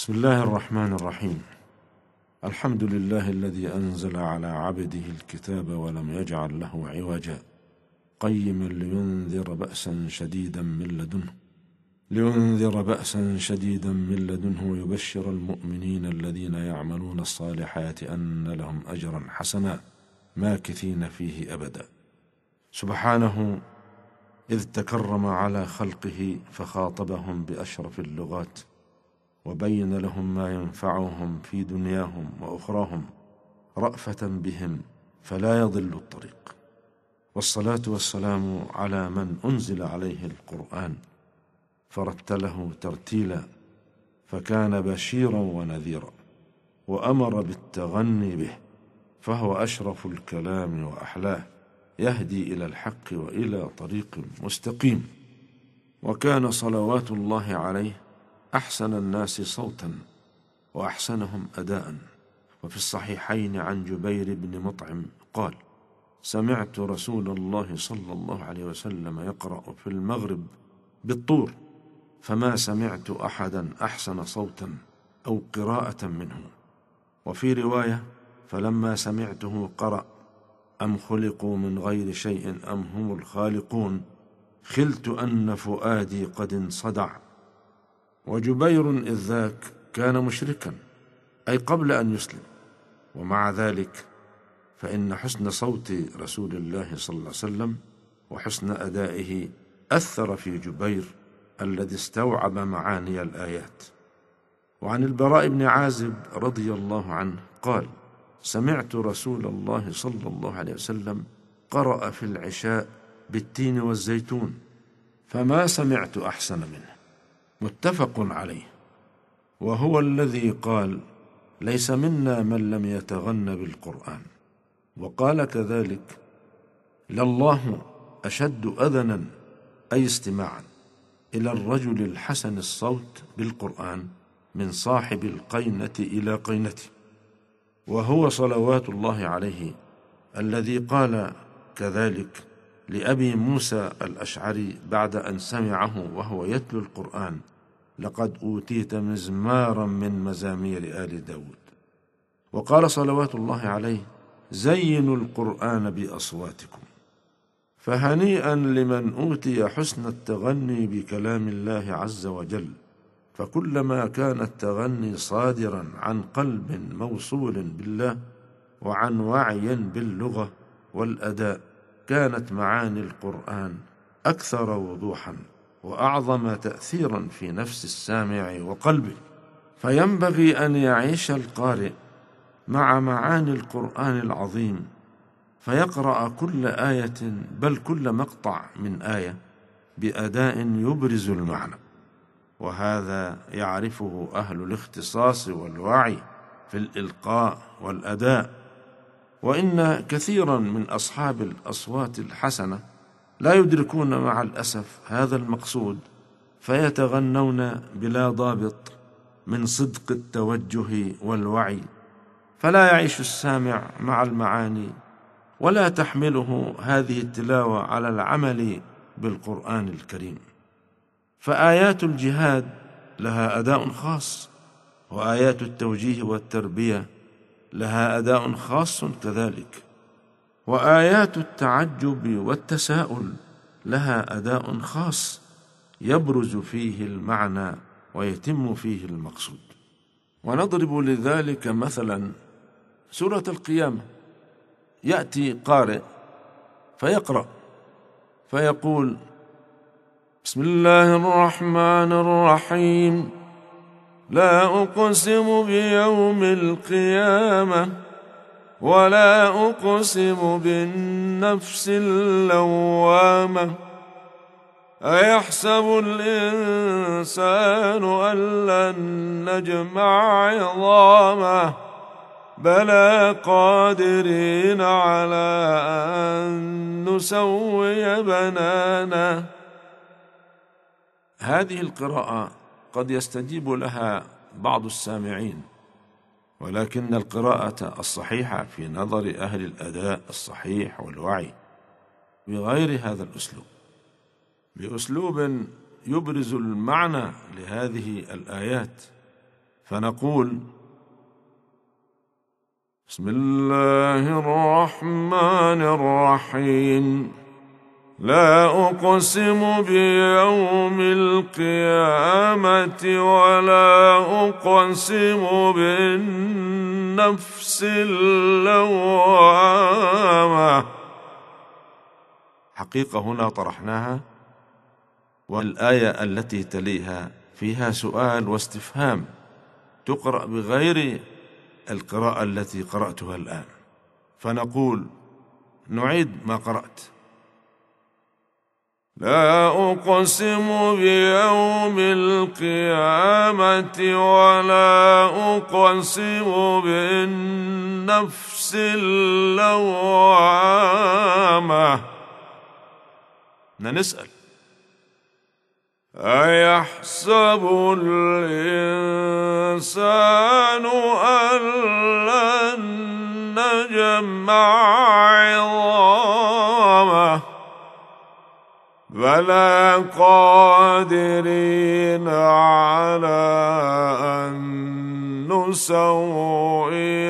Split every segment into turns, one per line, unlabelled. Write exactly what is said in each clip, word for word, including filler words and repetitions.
بسم الله الرحمن الرحيم. الحمد لله الذي أنزل على عبده الكتاب ولم يجعل له عوجا قيما لينذر بأسا شديدا من لدنه لينذر بأسا شديدا من لدنه ويبشر المؤمنين الذين يعملون الصالحات أن لهم أجرا حسنا ماكثين فيه أبدا. سبحانه إذ تكرم على خلقه فخاطبهم بأشرف اللغات وبين لهم ما ينفعهم في دنياهم وأخراهم رأفة بهم فلا يضل الطريق. والصلاة والسلام على من أنزل عليه القرآن فرتله ترتيلا فكان بشيرا ونذيرا وأمر بالتغني به، فهو أشرف الكلام وأحلاه، يهدي إلى الحق وإلى طريق مستقيم. وكان صلوات الله عليه أحسن الناس صوتا وأحسنهم أداء. وفي الصحيحين عن جبير بن مطعم قال: سمعت رسول الله صلى الله عليه وسلم يقرأ في المغرب بالطور فما سمعت أحدا أحسن صوتا أو قراءة منه. وفي رواية: فلما سمعته قرأ: أم خلقوا من غير شيء أم هم الخالقون خلت أن فؤادي قد انصدع. وجبير إذ ذاك كان مشركا، أي قبل أن يسلم، ومع ذلك فإن حسن صوت رسول الله صلى الله عليه وسلم وحسن أدائه أثر في جبير الذي استوعب معاني الآيات. وعن البراء بن عازب رضي الله عنه قال: سمعت رسول الله صلى الله عليه وسلم قرأ في العشاء بالتين والزيتون فما سمعت أحسن منه، متفق عليه. وهو الذي قال: ليس منا من لم يتغن بالقرآن. وقال كذلك: لله أشد أذنا أي استماعا إلى الرجل الحسن الصوت بالقرآن من صاحب القينة إلى قينته. وهو صلوات الله عليه الذي قال كذلك لأبي موسى الأشعري بعد أن سمعه وهو يتلو القرآن: لقد أوتيت مزمارا من مزامير آل داود. وقال صلوات الله عليه: زينوا القرآن بأصواتكم. فهنيئا لمن أوتي حسن التغني بكلام الله عز وجل، فكلما كان التغني صادرا عن قلب موصول بالله وعن وعي باللغة والأداء كانت معاني القرآن أكثر وضوحا وأعظم تأثيرا في نفس السامع وقلبه. فينبغي أن يعيش القارئ مع معاني القرآن العظيم فيقرأ كل آية بل كل مقطع من آية بأداء يبرز المعنى، وهذا يعرفه أهل الاختصاص والوعي في الإلقاء والأداء. وإن كثيرا من أصحاب الأصوات الحسنة لا يدركون مع الأسف هذا المقصود، فيتغنون بلا ضابط من صدق التوجه والوعي، فلا يعيش السامع مع المعاني ولا تحمله هذه التلاوة على العمل بالقرآن الكريم. فآيات الجهاد لها أداء خاص، وآيات التوجيه والتربية لها أداء خاص كذلك، وآيات التعجب والتساؤل لها أداء خاص يبرز فيه المعنى ويتم فيه المقصود. ونضرب لذلك مثلا سورة القيامة. يأتي قارئ فيقرأ فيقول: بسم الله الرحمن الرحيم، لا أقسم بيوم القيامة ولا أقسم بالنفس اللوامة أيحسب الإنسان أن لن نجمع عظامه بلى قادرين على أن نسوي بنانه. هذه القراءة قد يستجيب لها بعض السامعين، ولكن القراءة الصحيحة في نظر أهل الأداء الصحيح والوعي بغير هذا الأسلوب، بأسلوب يبرز المعنى لهذه الآيات فنقول: بسم الله الرحمن الرحيم. لا أقسم بيوم القيامة ولا أقسم بالنفس اللوامة. حقيقة هنا طرحناها، والآية التي تليها فيها سؤال واستفهام، تقرأ بغير القراءة التي قرأتها الآن. فنقول: نعيد ما قرأت. لا أقسم بيوم القيامة ولا أقسم بالنفس اللوامة. نسأل: أيحسب الإنسان أن لن نجمع عظامه؟ بلى قادرين على أن نسوي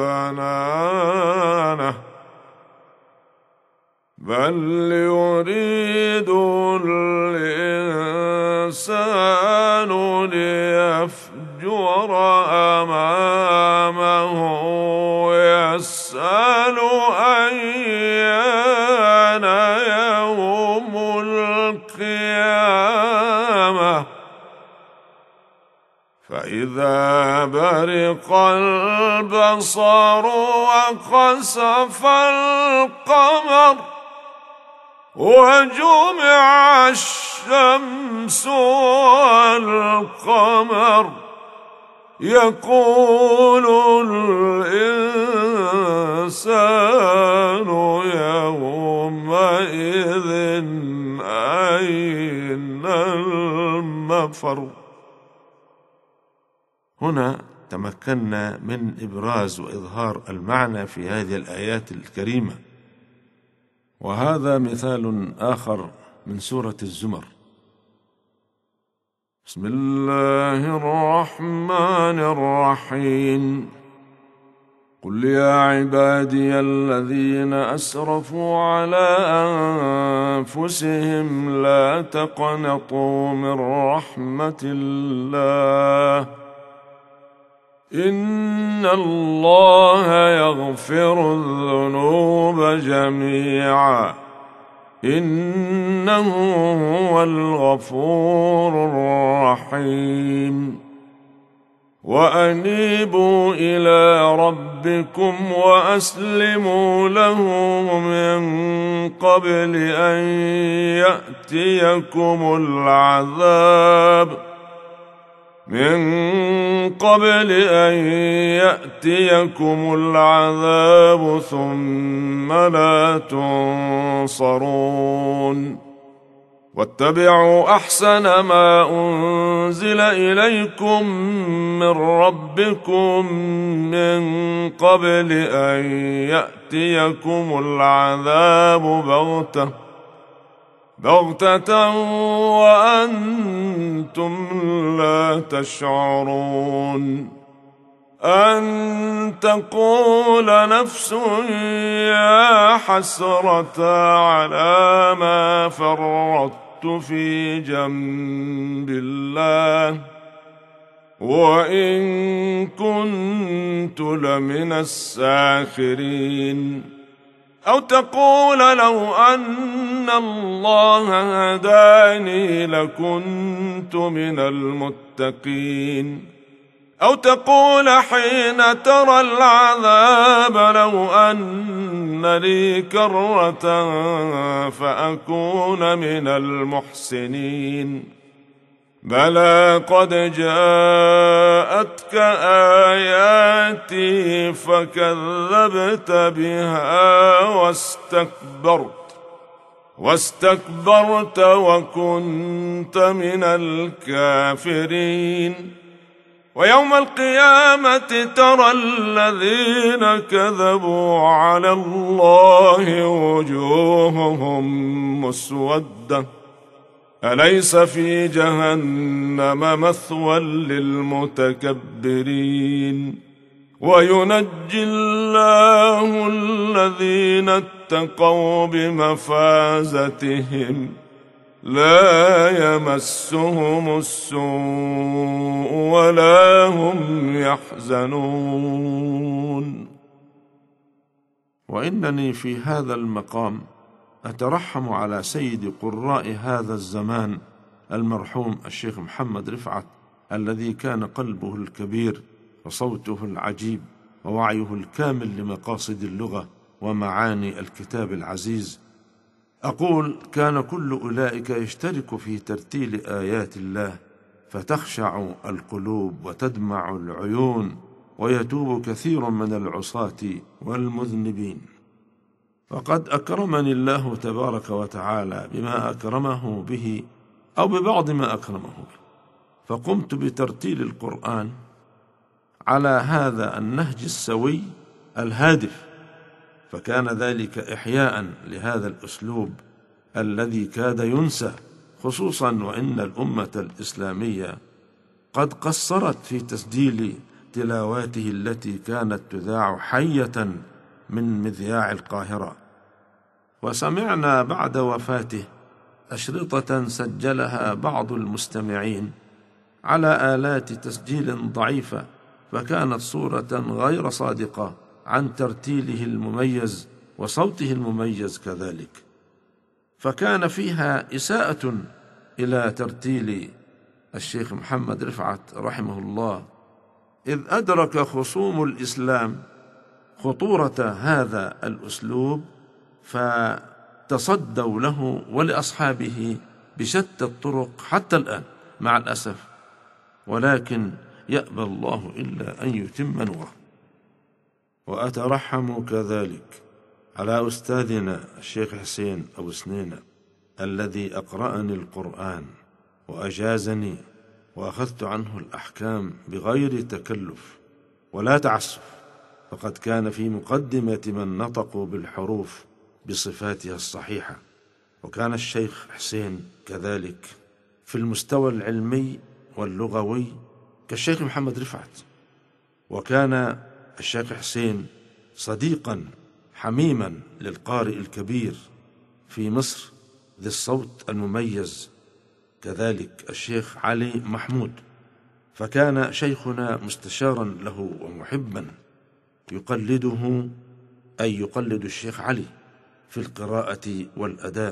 بنانه. بل يريد الإنسان ليفجر أمامه يسأل أيان يوم القيامة. فإذا برق البصر وخسف القمر وجمع الشمس والقمر يقول الإنسان يومئذ أين المفر؟ هنا تمكنا من إبراز وإظهار المعنى في هذه الآيات الكريمة. وهذا مثال آخر من سورة الزمر. بسم الله الرحمن الرحيم. قل يا عبادي الذين أسرفوا على أنفسهم لا تقنطوا من رحمة الله إن الله يغفر الذنوب جميعا إنه هو الغفور الرحيم. وأنيبوا إلى ربكم وأسلموا له من قبل أن يأتيكم العذاب من قبل أن يأتيكم العذاب ثم لا تنصرون. واتبعوا أحسن ما أنزل إليكم من ربكم من قبل أن يأتيكم العذاب بغتة بغتة وأنتم لا تشعرون. أن تقول نفس يا حسرة على ما فرطت في جنب الله وإن كنت لمن الساخرين. أو تقول لو أن الله هداني لكنت من المتقين. أو تقول حين ترى العذاب لو أن لي كرة فأكون من المحسنين. بلى قد جاءتك آياتي فكذبت بها واستكبرت واستكبرت وكنت من الكافرين. ويوم القيامة ترى الذين كذبوا على الله وجوههم مسودة
أليس في جهنم مثوى للمتكبرين وينجي الله الذين اتقوا بمفازتهم لا يمسهم السوء ولا هم يحزنون.
وإنني في هذا المقام أترحم على سيد قراء هذا الزمان المرحوم الشيخ محمد رفعت، الذي كان قلبه الكبير وصوته العجيب ووعيه الكامل لمقاصد اللغة ومعاني الكتاب العزيز. أقول كان كل أولئك يشترك في ترتيل آيات الله فتخشع القلوب وتدمع العيون ويتوب كثير من العصاة والمذنبين. وقد أكرمني الله تبارك وتعالى بما أكرمه به أو ببعض ما أكرمه به، فقمت بترتيل القرآن على هذا النهج السوي الهادف، فكان ذلك إحياء لهذا الأسلوب الذي كاد ينسى، خصوصا وإن الأمة الإسلامية قد قصرت في تسجيل تلاواته التي كانت تذاع حية من مذياع القاهرة. وسمعنا بعد وفاته أشرطة سجلها بعض المستمعين على آلات تسجيل ضعيفة، فكانت صورة غير صادقة عن ترتيله المميز وصوته المميز كذلك، فكان فيها إساءة إلى ترتيل الشيخ محمد رفعت رحمه الله، إذ أدرك خصوم الإسلام خطورة هذا الأسلوب فتصدوا له ولأصحابه بشتى الطرق حتى الآن مع الأسف، ولكن يأبى الله إلا أن يتم نوره. وأترحم كذلك على أستاذنا الشيخ حسين أبو سنينة الذي أقرأني القرآن وأجازني وأخذت عنه الأحكام بغير تكلف ولا تعسف، فقد كان في مقدمة من نطقوا بالحروف بصفاتها الصحيحة. وكان الشيخ حسين كذلك في المستوى العلمي واللغوي كالشيخ محمد رفعت. وكان الشيخ حسين صديقا حميما للقارئ الكبير في مصر ذي الصوت المميز كذلك الشيخ علي محمود، فكان شيخنا مستشارا له ومحبا يقلده، أي يقلد الشيخ علي في القراءة والأداء.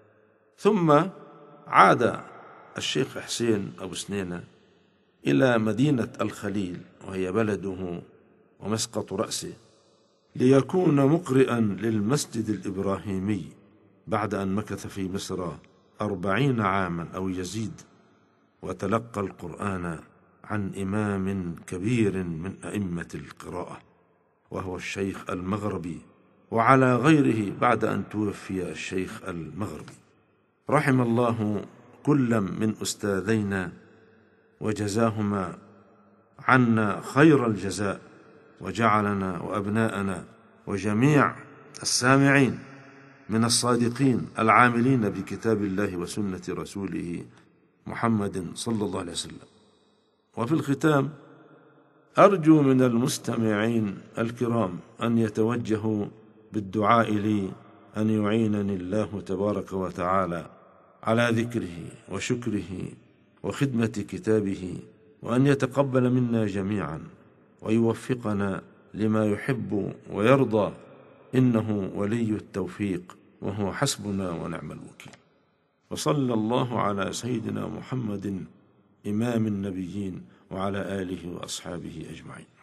ثم عاد الشيخ حسين أبو سنينة إلى مدينة الخليل وهي بلده ومسقط رأسه ليكون مقرئا للمسجد الإبراهيمي بعد أن مكث في مصر أربعين عاما أو يزيد، وتلقى القرآن عن إمام كبير من أئمة القراءة وهو الشيخ المغربي، وعلى غيره بعد أن توفي الشيخ المغربي. رحم الله كل من أستاذينا وجزاهما عنا خير الجزاء، وجعلنا وأبناءنا وجميع السامعين من الصادقين العاملين بكتاب الله وسنة رسوله محمد صلى الله عليه وسلم. وفي الختام أرجو من المستمعين الكرام أن يتوجهوا بالدعاء لي أن يعينني الله تبارك وتعالى على ذكره وشكره وخدمة كتابه، وأن يتقبل منا جميعا ويوفقنا لما يحب ويرضى، إنه ولي التوفيق وهو حسبنا ونعم الوكيل. وصلى الله على سيدنا محمد إمام النبيين وعلى آله وأصحابه أجمعين.